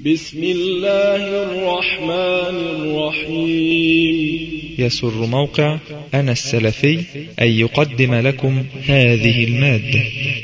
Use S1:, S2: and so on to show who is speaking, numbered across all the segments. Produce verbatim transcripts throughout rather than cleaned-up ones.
S1: بسم الله الرحمن الرحيم.
S2: يسر موقع أنا السلفي أن يقدم لكم هذه المادة.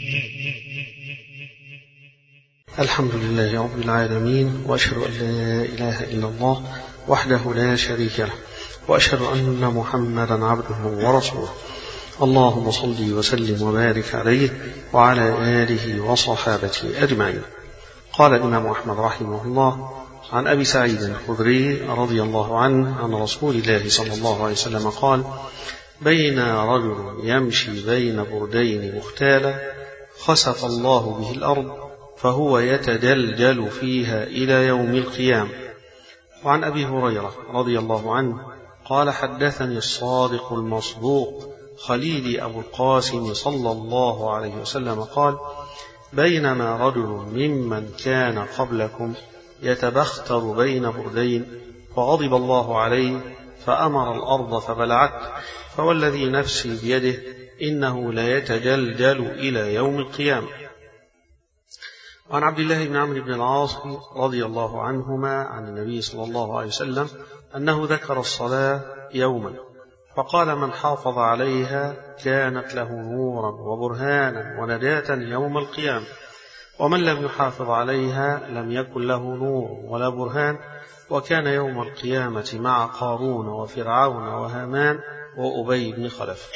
S3: الحمد لله رب العالمين، وأشهد أن لا إله إلا الله وحده لا شريك له، وأشهد أن محمدا عبده ورسوله. اللهم صل وسلم وبارك عليه وعلى آله وصحابته أجمعين. قال الإمام أحمد رحمه الله عن أبي سعيد الخدري رضي الله عنه عن رسول الله صلى الله عليه وسلم قال: بين رجل يمشي بين بردين مختالا خسف الله به الأرض فهو يتجلجل فيها إلى يوم القيامة. وعن أبي هريرة رضي الله عنه قال: حدثني الصادق المصدوق خليلي أبو القاسم صلى الله عليه وسلم قال: بينما رجل ممن كان قبلكم يتبختر بين بردين فغضب الله عليه فأمر الأرض فبلعته، فوالذي نفسي بيده إنه ليتجلجل إلى يوم القيامة. وعن عبد الله بن عمرو بن العاص رضي الله عنهما عن النبي صلى الله عليه وسلم أنه ذكر الصلاة يوما فقال: من حافظ عليها كانت له نورا وبرهانا ونجاة يوم القيامة، ومن لم يحافظ عليها لم يكن له نور ولا برهان، وكان يوم القيامة مع قارون وفرعون وهامان وأبي بن خلف.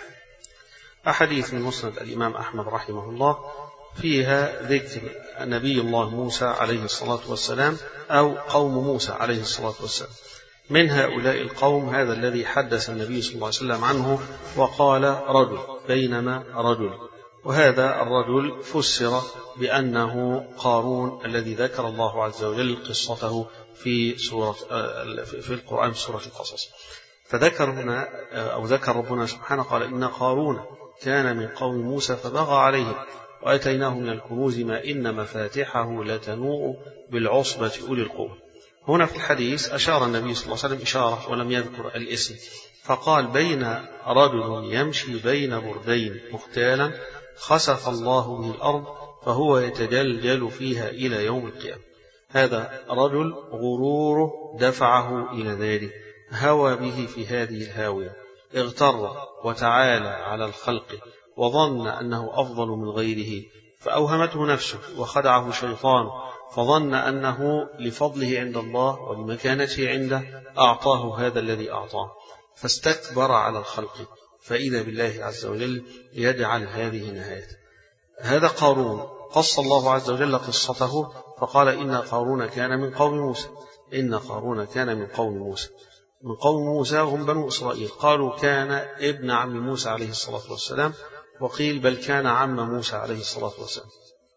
S3: أحاديث من مسند الإمام أحمد رحمه الله فيها ذكر نبي الله موسى عليه الصلاة والسلام أو قوم موسى عليه الصلاة والسلام. من هؤلاء القوم هذا الذي حدث النبي صلى الله عليه وسلم عنه وقال رجل بينما رجل، وهذا الرجل فسر بأنه قارون الذي ذكر الله عز وجل قصته في سورة في القرآن في سورة القصص. فذكر هنا أو ذكر ربنا سبحانه قال: إن قارون كان من قوم موسى فبغى عليهم وآتيناه من الكنوز ما إن مفاتحه لتنوء بالعصبة أولي القوة. هنا في الحديث أشار النبي صلى الله عليه وسلم إشارة ولم يذكر الاسم، فقال: بين رجل يمشي بين بردين مختالا خسف الله به الأرض فهو يتجلجل فيها إلى يوم القيامة. هذا رجل غروره دفعه إلى ذلك، هوى به في هذه الهاوية، اغتر وتعالى على الخلق وظن أنه أفضل من غيره، فأوهمته نفسه وخدعه شيطان، فظن أنه لفضله عند الله ولمكانته عنده أعطاه هذا الذي أعطاه، فاستكبر على الخلق، فإذا بالله عز وجل يجعل هذه نهاية. هذا قارون قص الله عز وجل قصته فقال: إن قارون كان من قوم موسى. إن قارون كان من قوم موسى. من قوم موسى هم بنو إسرائيل. قالوا كان ابن عم موسى عليه الصلاة والسلام، وقيل بل كان عم موسى عليه الصلاة والسلام.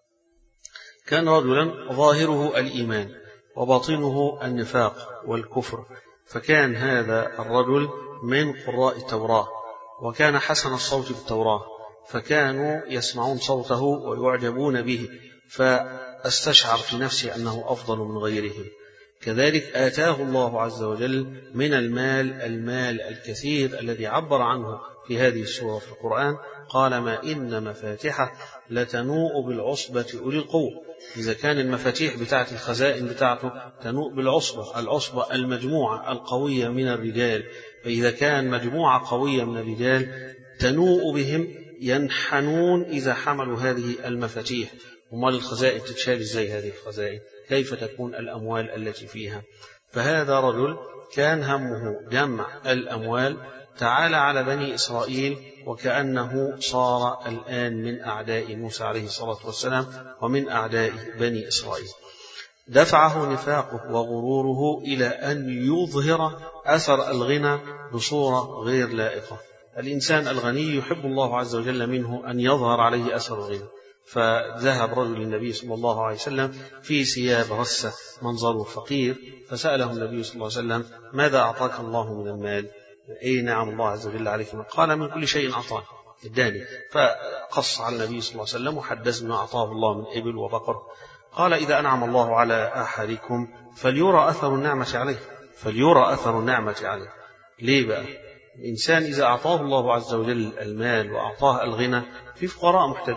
S3: كان رجلا ظاهره الإيمان وباطنه النفاق والكفر، فكان هذا الرجل من قراء التوراة، وكان حسن الصوت بالتوراة، فكانوا يسمعون صوته ويعجبون به، فاستشعر في نفسه أنه أفضل من غيره. كذلك آتاه الله عز وجل من المال المال الكثير الذي عبر عنه في هذه السورة في القرآن، قال: ما إن مفاتحه لتنوء بالعصبة أولي القوة. إذا كان المفاتيح بتاعة الخزائن بتاعته تنوء بالعصبة، العصبة المجموعة القوية من الرجال، فإذا كان مجموعة قوية من الرجال تنوء بهم ينحنون إذا حملوا هذه المفاتيح، وما الخزائن تتشال إزاي؟ هذه الخزائن كيف تكون الأموال التي فيها؟ فهذا رجل كان همه جمع الأموال، تعالى على بني إسرائيل، وكأنه صار الآن من أعداء موسى عليه الصلاة والسلام ومن أعداء بني إسرائيل. دفعه نفاقه وغروره إلى أن يظهر أثر الغنى بصورة غير لائقة. الإنسان الغني يحب الله عز وجل منه أن يظهر عليه أثر الغنى، فذهب رجل للنبي صلى الله عليه وسلم في ثياب غسة منظره فقير، فسأله النبي صلى الله عليه وسلم: ماذا أعطاك الله من المال؟ أي نعم الله عز وجل عليك؟ قال: من كل شيء أعطاني الداني. فقص على النبي صلى الله عليه وسلم وحدث ما أعطاه الله من إبل وبقر. قال: إذا أنعم الله على أحدكم فليرى أثر النعمة عليه، فليرى أثر النعمة عليه. ليه بقى؟ الإنسان إذا أعطاه الله عز وجل المال وأعطاه الغنى، في فقراء محتاجون،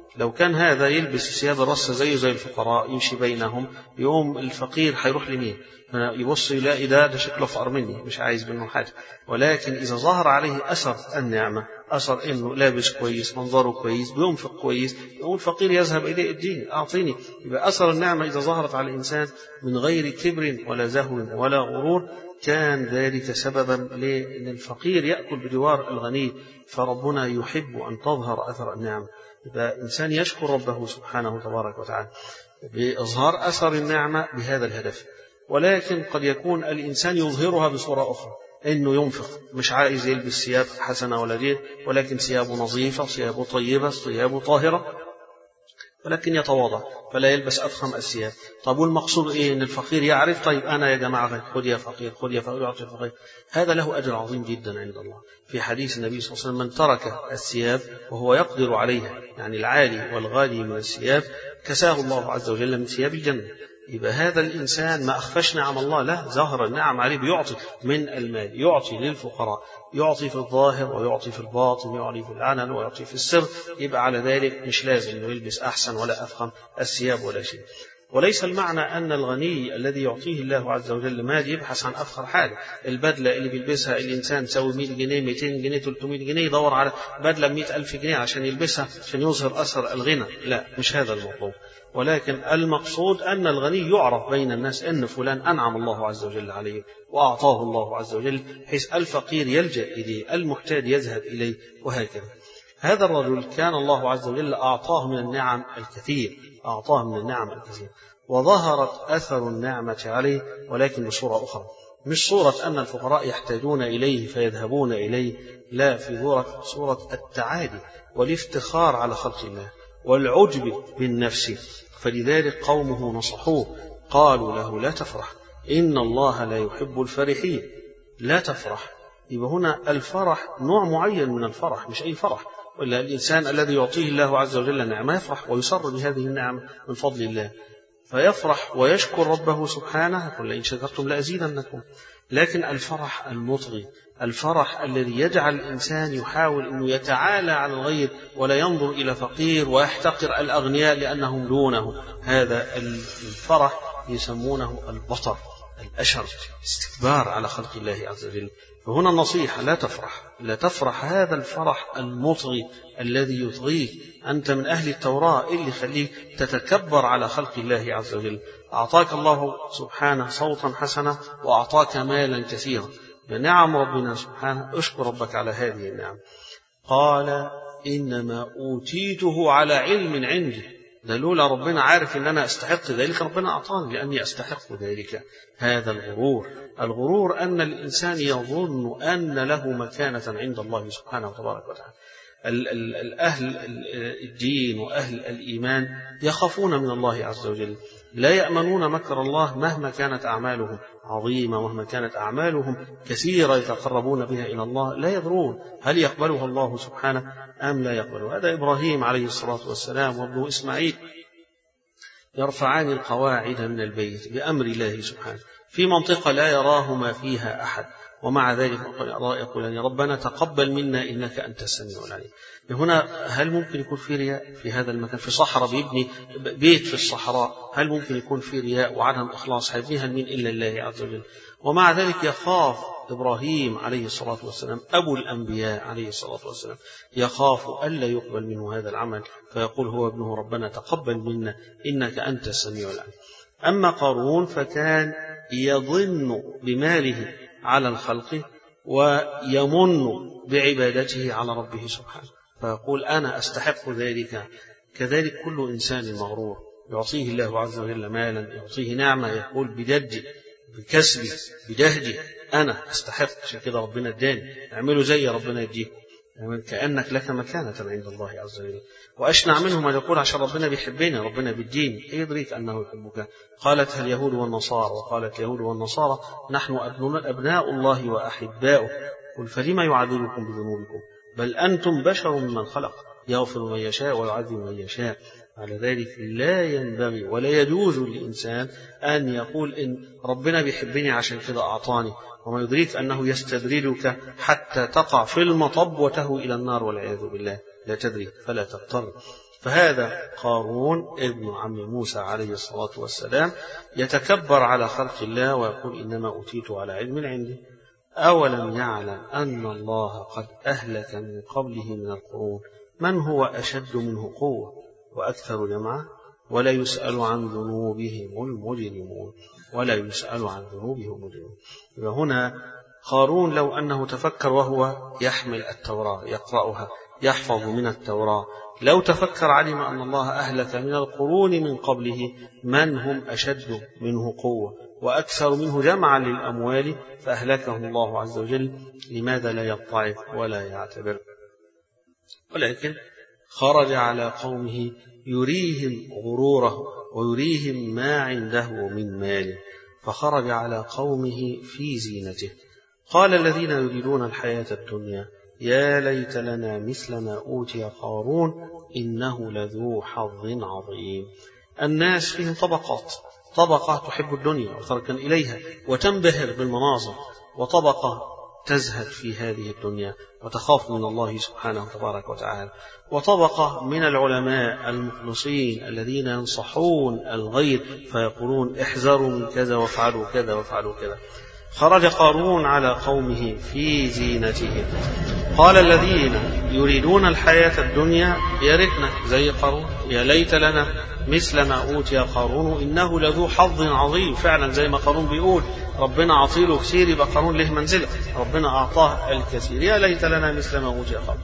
S3: لو كان هذا يلبس ثياب الرصة زيه زي الفقراء يمشي بينهم، يوم الفقير هيروح لمين؟ يبص يلاقي ده ده شكله فقر مني، مش عايز منه حاجة. ولكن إذا ظهر عليه أثر النعمة، أثر إنه لابس كويس، منظره كويس، بينفق كويس، يقول الفقير يذهب إليه الدين أعطيني. يبقى أثر النعمة إذا ظهرت على الإنسان من غير كبر ولا زهو ولا غرور كان ذلك سببا لأن الفقير يأكل بجوار الغني. فربنا يحب أن تظهر أثر النعمة، يبقى إنسان يشكر ربه سبحانه تبارك وتعالى بإظهار أثر النعمة بهذا الهدف. ولكن قد يكون الإنسان يظهرها بصورة أخرى، إنه ينفق، مش عايز يلبس ثياب حسنة ولا غير، ولكن ثيابه نظيفة، ثيابه طيبة، ثيابه طاهرة، ولكن يتواضع فلا يلبس أفخم الثياب. طب والمقصود إيه؟ إن الفقير يعرف طيب أنا يا جماعة خذ يا فقير، خذ يا فقير، يعطي الفقير. هذا له أجر عظيم جدا عند الله. في حديث النبي صلى الله عليه وسلم من ترك الثياب وهو يقدر عليها، يعني العالي والغالي من الثياب كساه الله عز وجل من ثياب الجنة. يبقى هذا الإنسان ما أخفش نعم الله، لا، ظهر النعم عليه، بيعطي من المال، يعطي للفقراء، يعطي في الظاهر ويعطي في الباطن، يعطي في العلن ويعطي في السر. يبقى على ذلك مش لازم انه يلبس أحسن ولا أفخم الثياب ولا شيء. وليس المعنى أن الغني الذي يعطيه الله عز وجل مال يبحث عن أفخر حاجة. البدلة اللي بيلبسها الإنسان تساوي مئة جنيه، مئتين جنيه، ثلاثمئة جنيه، يدور على بدلة مئة ألف جنيه عشان يلبسها عشان يظهر أثر الغنى. لا، مش هذا المطلوب. ولكن المقصود أن الغني يعرف بين الناس أن فلان أنعم الله عز وجل عليه وأعطاه الله عز وجل، حيث الفقير يلجأ إليه، المحتاج يذهب إليه، وهكذا. هذا الرجل كان الله عز وجل أعطاه من النعم الكثير، أعطاه من النعم الكثير، وظهرت أثر النعمة عليه، ولكن بصورة أخرى، مش صورة أن الفقراء يحتاجون إليه فيذهبون إليه، لا، في صورة التعالي والافتخار على خلق الله والعجب بالنفس. فلذلك قومه نصحوه، قالوا له لا تفرح إن الله لا يحب الفرحين. لا تفرح، يبقى هنا الفرح نوع معين من الفرح، مش أي فرح. ولا الإنسان الذي يعطيه الله عز وجل نعمة يفرح ويسر بهذه النعمة من فضل الله، فيفرح ويشكر ربه سبحانه، قل إن شكرتم لأزيدنكم. لكن الفرح المطغي، الفرح الذي يجعل الإنسان يحاول أنه يتعالى على الغير ولا ينظر إلى فقير ويحتقر الأغنياء لأنهم دونه، هذا الفرح يسمونه البطر، الأشر، استكبار على خلق الله عز وجل. فهنا النصيحة لا تفرح، لا تفرح هذا الفرح المطغي الذي يطغيك. أنت من أهل التوراة، اللي يخليك تتكبر على خلق الله عز وجل. أعطاك الله سبحانه صوتا حسنا وأعطاك مالا كثيرا، بنعم ربنا سبحانه، اشكر ربك على هذه النعم. قال إنما أوتيته على علم عندي، ده لولا ربنا عارف أن أنا أستحق ذلك ربنا أعطاني لأني أستحق ذلك. هذا الغرور، الغرور أن الإنسان يظن أن له مكانة عند الله سبحانه وتبارك وتعالى. الأهل الدين وأهل الإيمان يخافون من الله عز وجل، لا يأمنون مكر الله مهما كانت أعمالهم عظيمة، مهما كانت أعمالهم كثيرة يتقربون بها إلى الله، لا يدرون هل يقبلها الله سبحانه أم لا يقبلها. هذا إبراهيم عليه الصلاة والسلام وابنه إسماعيل يرفعان القواعد من البيت بأمر الله سبحانه في منطقة لا يراهما فيها أحد، ومع ذلك يقول يا ربنا تقبل منا إنك أنت السميع العليم. هنا هل ممكن يكون في رياء في هذا المكان؟ في صحراء بيبني بيت في الصحراء، هل ممكن يكون في رياء وعدم إخلاص؟ هيبنيها من إلا الله عز وجل. ومع ذلك يخاف إبراهيم عليه الصلاة والسلام أبو الأنبياء عليه الصلاة والسلام، يخاف ألا يقبل منه هذا العمل، فيقول هو ابنه ربنا تقبل منا إنك أنت السميع العليم. أما قارون فكان يظن بماله على الخلق ويمن بعبادته على ربه سبحانه، فيقول أنا أستحق ذلك. كذلك كل إنسان مغرور يعطيه الله عز وجل مالا، يعطيه نعمة، يقول بجدي بكسبي بجهدي أنا أستحق، عشان كده ربنا اداني، اعملوا زي ربنا يديك، يعني كأنك لك مكانة عند الله عز وجل. وأشنع منهم أن يقول عشان ربنا بيحبنا، ربنا بيديني، يدريك أنه يحبك. قالت اليهود والنصارى، وقالت اليهود والنصارى نحن أبناء الله وأحباؤه، قل فلما يعذبكم بذنوبكم بل أنتم بشر ممن خلق يغفر من يشاء ويعذب من يشاء. على ذلك لا ينبغي ولا يجوز للإنسان أن يقول إن ربنا بيحبني عشان كده أعطاني، وما يدريك أنه يستدرجك حتى تقع في المطب وتهوي إلى النار والعياذ بالله، لا تدري فلا تضطر. فهذا قارون ابن عم موسى عليه الصلاة والسلام يتكبر على خلق الله ويقول إنما أوتيت على علم عندي. أولم يعلم أن الله قد أهلك من قبله من القرون من هو أشد منه قوة وأكثر جمعا ولا يسأل عن ذنوبهم المجرمون ولا يسأل عن ذنوبهم المجرمون. وهنا قارون لو أنه تفكر وهو يحمل التوراة يقرأها يحفظ من التوراة، لو تفكر علم أن الله أهلك من القرون من قبله من هم أشد منه قوة وأكثر منه جمعا للأموال فأهلكه الله عز وجل. لماذا لا يضطعف ولا يعتبر؟ ولكن خرج على قومه يريهم غروره ويريهم ما عنده من مال، فخرج على قومه في زينته. قال الذين يريدون الحياة الدنيا يا ليت لنا مثل ما أوتي قارون إنه لذو حظ عظيم. الناس فيهم طبقات، طبقة تحب الدنيا وتركن إليها وتنبهر بالمناظر، وطبقة تزهد في هذه الدنيا وتخاف من الله سبحانه وتبارك وتعالى، وطبقة من العلماء المخلصين الذين ينصحون الغير فيقولون احذروا من كذا وافعلوا كذا وافعلوا كذا. خرج قارون على قومه في زينته. قال الذين يريدون الحياة الدنيا يا ريتنا زي قارون، يا ليت لنا مثل ما أوتي قارون إنه لذو حظ عظيم. فعلا زي ما قارون بيقول ربنا عطيله كثير يبقى قارون له منزلة، ربنا أعطاه الكثير، يا ليت لنا مثل ما أوتي قارون.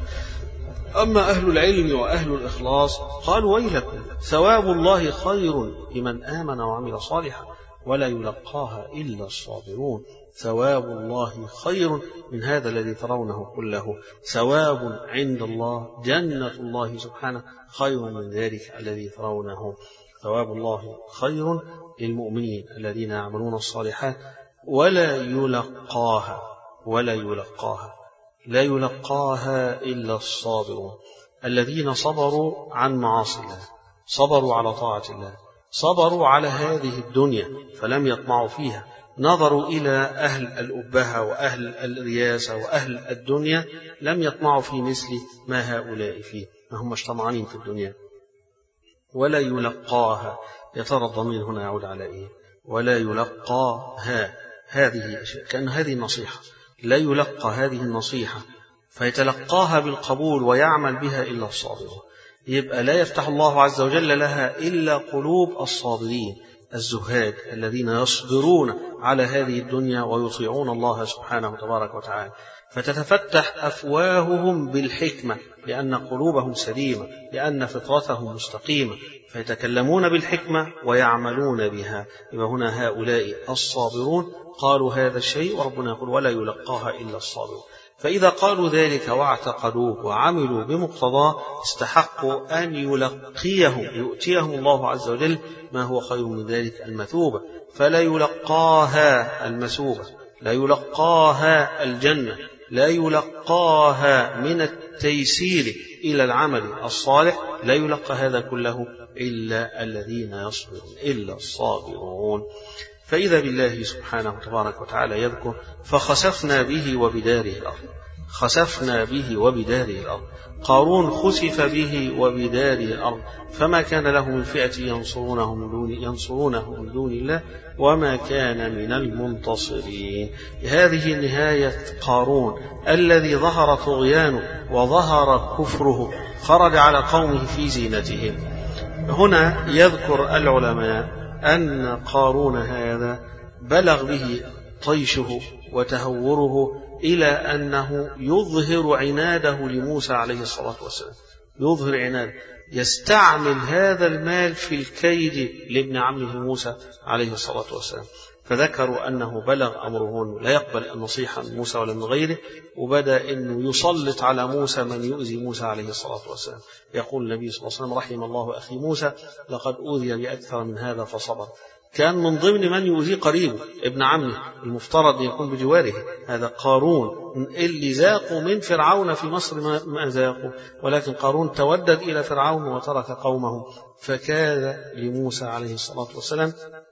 S3: أما أهل العلم وأهل الإخلاص قالوا ويلكم ثواب الله خير لمن آمن وعمل صالحا ولا يلقاها إلا الصابرون. ثواب الله خير من هذا الذي ترونه كله، ثواب عند الله جنة الله سبحانه خير من ذلك الذي ترونه. ثواب الله خير للمؤمنين الذين يعملون الصالحات ولا يلقاها ولا يلقاها لا يلقاها إلا الصابرون الذين صبروا عن معاصي الله، صبروا على طاعة الله، صبروا على هذه الدنيا فلم يطمعوا فيها، نظروا إلى أهل الأبهة وأهل الرياسة وأهل الدنيا لم يطمعوا في مثل ما هؤلاء فيه، ما هم طمعانين في الدنيا. ولا يلقاها، يا ترى الضمير هنا يعود على إيه؟ ولا يلقاها، هذه كأن هذه النصيحة، لا يلقى هذه النصيحة فيتلقاها بالقبول ويعمل بها إلا الصابرون. يبقى لا يفتح الله عز وجل لها إلا قلوب الصابرين الزهاد الذين يصبرون على هذه الدنيا ويطيعون الله سبحانه وتبارك وتعالى، فتتفتح أفواههم بالحكمة لأن قلوبهم سليمة، لأن فطرتهم مستقيمة، فيتكلمون بالحكمة ويعملون بها. يبقى هنا هؤلاء الصابرون قالوا هذا الشيء وربنا يقول ولا يلقاها إلا الصابرون. فإذا قالوا ذلك واعتقدوه وعملوا بمقتضاه استحقوا أن يلقيهم يؤتيهم الله عز وجل ما هو خير من ذلك المثوبة، فلا يلقاها المثوبة، لا يلقاها الجنة، لا يلقاها من التيسير إلى العمل الصالح، لا يلقى هذا كله إلا الذين يصبرون إلا الصابرون. فإذا بالله سبحانه وتبارك وتعالى يذكر فخسفنا به وبداره الأرض، خسفنا به وبداره الأرض. قارون خسف به وبداره الأرض فما كان له من فئة ينصرونه من دون, ينصرونه من دون الله وما كان من المنتصرين. هذه نهاية قارون الذي ظهر طغيانه وظهر كفره، خرج على قومه في زينتهم. هنا يذكر العلماء أن قارون هذا بلغ به طيشه وتهوره إلى أنه يظهر عناده لموسى عليه الصلاة والسلام، يظهر عناده، يستعمل هذا المال في الكيد لابن عمه موسى عليه الصلاة والسلام. فذكروا أنه بلغ أمره لا يقبل النصيحة من موسى ولا من غيره، وبدأ أنه يسلط على موسى من يؤذي موسى عليه الصلاة والسلام. يقول النبي صلى الله عليه وسلم رحم الله أخي موسى لقد أوذي بأكثر من هذا فصبر. كان من ضمن من يؤذي قريبه ابن عمه المفترض يكون بجواره، هذا قارون اللي ذاقوا من فرعون في مصر ما ذاقوا، ولكن قارون تودد إلى فرعون وترك قومه فكاد لموسى عليه الصلاة والسلام،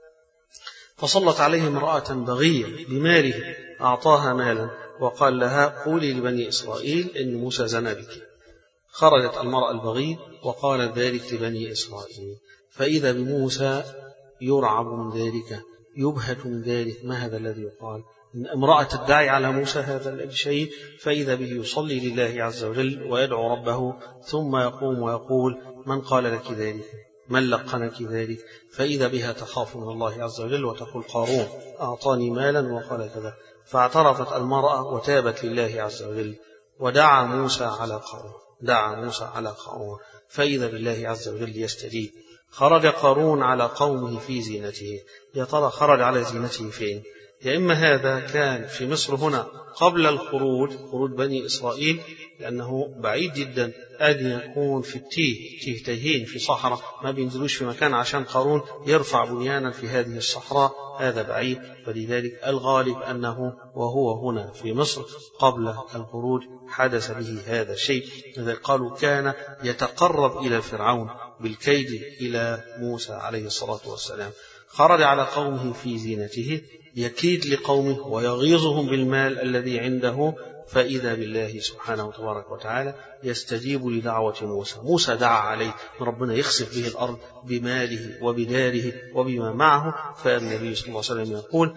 S3: فصلت عليه امرأة بغية بماله، أعطاها مالا وقال لها قولي لبني إسرائيل إن موسى زنى بك. خرجت المرأة البغي وقالت ذلك لبني إسرائيل، فإذا بموسى يرعب من ذلك، يبهت من ذلك، ما هذا الذي يقال؟ إن امرأة تدعي على موسى هذا الشيء، فإذا به يصلي لله عز وجل ويدعو ربه، ثم يقوم ويقول من قال لك ذلك؟ من لقنك ذلك؟ فإذا بها تخاف من الله عز وجل وتقول قارون أعطاني مالا وقال كذا. فاعترفت المرأة وتابت لله عز وجل، ودعا موسى على قارون، دعا موسى على قارون، فإذا بالله عز وجل يستجيب. خرج قارون على قومه في زينته. يا ترى خرج على زينته فين؟ يا إما هذا كان في مصر هنا قبل الخروج، خروج بني إسرائيل، لأنه بعيد جدا أن يكون في التيه، تيه تيهين في صحراء، ما بينزلوش في مكان عشان قارون يرفع بنيانا في هذه الصحراء، هذا بعيد. فلذلك الغالب أنه وهو هنا في مصر قبل الخروج حدث به هذا الشيء. لذلك قالوا كان يتقرب إلى فرعون بالكيد إلى موسى عليه الصلاة والسلام. خرج على قومه في زينته يكيد لقومه ويغيظهم بالمال الذي عنده، فإذا بالله سبحانه وتبارك وتعالى يستجيب لدعوة موسى. موسى دعا عليه ربنا يخسف به الأرض بماله وبداره وبما معه، فالنبي صلى الله عليه وسلم يقول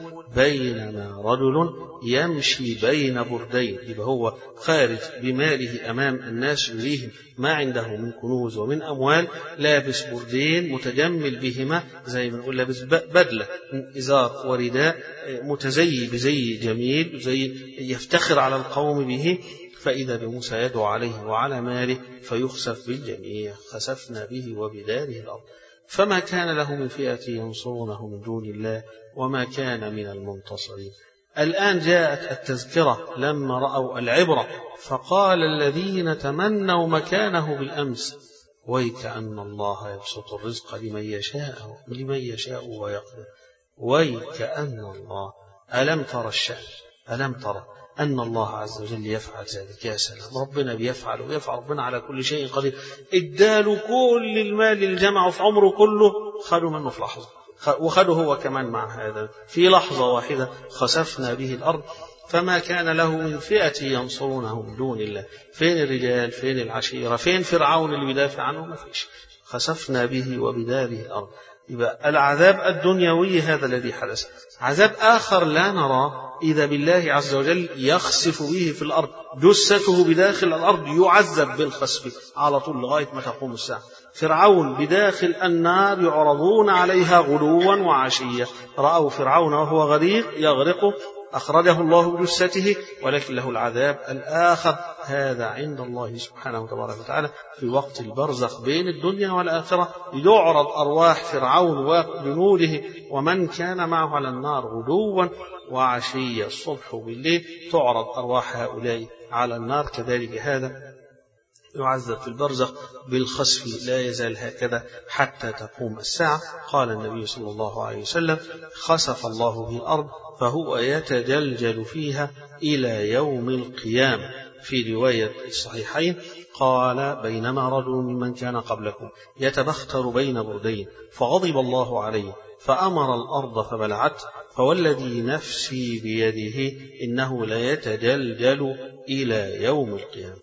S3: بينما رجل يمشي بين بردين، يبقى هو خارج بماله أمام الناس يريهم ما عنده من كنوز ومن أموال، لابس بردين متجمل بهما، زي ما نقول لابس بدلة من إزار ورداء، متزي بزي جميل، زي يفتخر على القوم به. فإذا بموسى يدعو عليه وعلى ماله فيخسف بالجميع، خسفنا به وبداره الأرض، فما كان له من فئة ينصرونه من دون الله وما كان من المنتصرين. الآن جاءت التذكرة لما رأوا العبرة، فقال الذين تمنوا مكانه بالأمس ويكأن الله يبسط الرزق لمن يشاء لمن يشاء ويقدر، ويكأن الله. ألم ترى الشأن؟ ألم ترى أن الله عز وجل يفعل ذلك؟ يا سلام، ربنا بيفعل ويفعل، ربنا على كل شيء قدير. اداله كل المال اللي جمعه في عمره كله، خدوا منه في لحظة، وخدوا هو كمان مع هذا في لحظة واحدة، خسفنا به الأرض فما كان له من فئة ينصرونه من دون الله. فين الرجال؟ فين العشيرة؟ فين فرعون اللي بيدافع عنه؟ ما فيش. خسفنا به وبداره الأرض. يبقى العذاب الدنيوي هذا الذي حدث. عذاب آخر لا نرى، إذا بالله عز وجل يخسف به في الأرض، جثته بداخل الأرض يعذب بالخسف على طول لغاية ما تقوم الساعة. فرعون بداخل النار يعرضون عليها غدوا وعشية. رأوا فرعون وهو غريق يغرق، أخرجه الله بجثته، ولكن له العذاب الآخر، هذا عند الله سبحانه وتبارك وتعالى في وقت البرزخ بين الدنيا والآخرة. يعرض أرواح فرعون وجنوده ومن كان معه على النار غدوا وعشية، الصبح وبالليل تعرض أرواح هؤلاء على النار. كذلك هذا يعذب في البرزخ بالخسف، لا يزال هكذا حتى تقوم الساعة. قال النبي صلى الله عليه وسلم خسف الله به الأرض فهو يتجلجل فيها إلى يوم القيامة. في رواية الصحيحين قال بينما رجل ممن كان قبلكم يتبختر بين بردين فغضب الله عليه فأمر الأرض فبلعته، فوالذي نفسي بيده إنه ليتجلجل إلى يوم القيامة.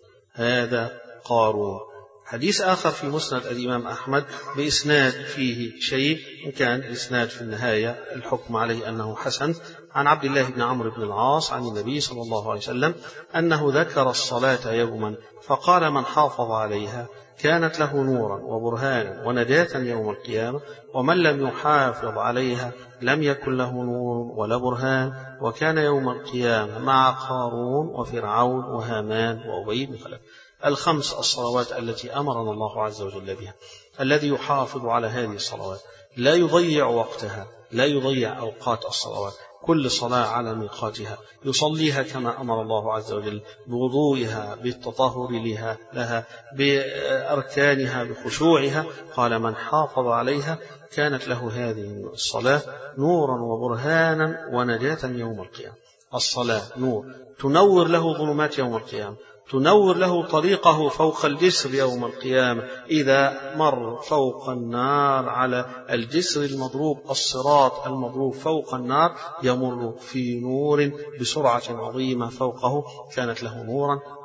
S3: هذا قارون. حديث آخر في مسند الإمام أحمد بإسناد فيه شيء، إن كان الإسناد في النهاية الحكم عليه أنه حسن، عن عبد الله بن عمرو بن العاص عن النبي صلى الله عليه وسلم أنه ذكر الصلاة يوما فقال من حافظ عليها كانت له نورا وبرهانا ونجاة يوم القيامة، ومن لم يحافظ عليها لم يكن له نور ولا برهان، وكان يوم القيامة مع قارون وفرعون وهامان وأبي بن خلف. الخمس الصلوات التي أمرنا الله عز وجل بها. الذي يحافظ على هذه الصلوات لا يضيع وقتها، لا يضيع أوقات الصلوات، كل صلاة على ميقاتها يصليها كما أمر الله عز وجل، بوضوئها، بالتطهر لها لها بأركانها، بخشوعها. قال من حافظ عليها كانت له هذه الصلاة نورا وبرهانا ونجاة يوم القيامة. الصلاة نور، تنور له ظلمات يوم القيامة، تنور له طريقه فوق الجسر يوم القيامة. إذا مر فوق النار على الجسر المضروب، الصراط المضروب فوق النار، يمر في نور بسرعة عظيمة فوقه، كانت له نورا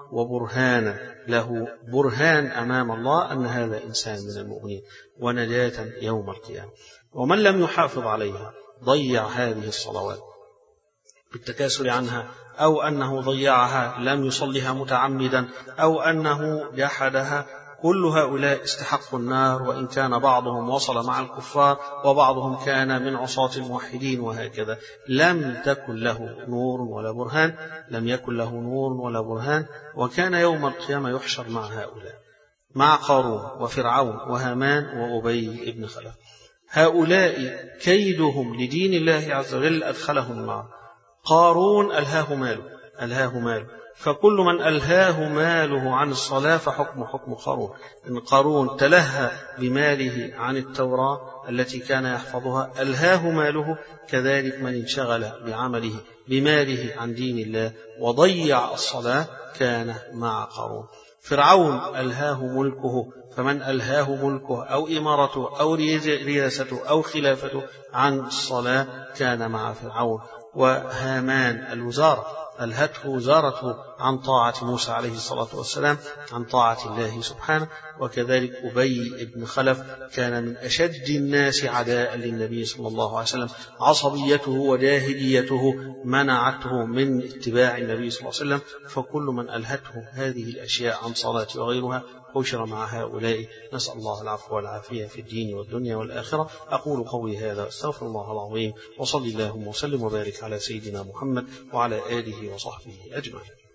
S3: وبرهانا له، برهان أمام الله أن هذا إنسان من المؤمنين ونجاة يوم القيامة. ومن لم يحافظ عليها ضيع هذه الصلوات بالتكاسل عنها، أو أنه ضيعها لم يصلها متعمدا، أو أنه جحدها، كل هؤلاء استحقوا النار، وإن كان بعضهم وصل مع الكفار وبعضهم كان من عصاة الموحدين وهكذا. لم تكن له نور ولا برهان، لم يكن له نور ولا برهان. وكان يوم القيامة يحشر مع هؤلاء، مع قارون وفرعون وهامان وأبي بن خلف. هؤلاء كيدهم لدين الله عز وجل أدخلهم النار. قارون ألهاه ماله ألهاه ماله فكل من ألهاه ماله عن الصلاة فحكم حكم قارون. إن قارون تلهى بماله عن التوراة التي كان يحفظها ألهاه ماله، كذلك من انشغل بعمله بماله عن دين الله وضيع الصلاة كان مع قارون. فرعون ألهاه ملكه، فمن ألهاه ملكه أو إمارته أو رياسته أو خلافته عن الصلاة كان مع فرعون. وهامان الوزارة ألهته وزارته عن طاعة موسى عليه الصلاة والسلام، عن طاعة الله سبحانه. وكذلك أبي بن خلف كان من أشد الناس عداء للنبي صلى الله عليه وسلم، عصبيته وجاهليته منعته من اتباع النبي صلى الله عليه وسلم. فكل من ألهته هذه الأشياء عن صلاة وغيرها حشر مع هؤلاء. نسأل الله العفو والعافية في الدين والدنيا والآخرة. أقول قولي هذا أستغفر الله العظيم، وصلي اللهم وسلم وبارك على سيدنا محمد وعلى آله وصحبه أجمعين.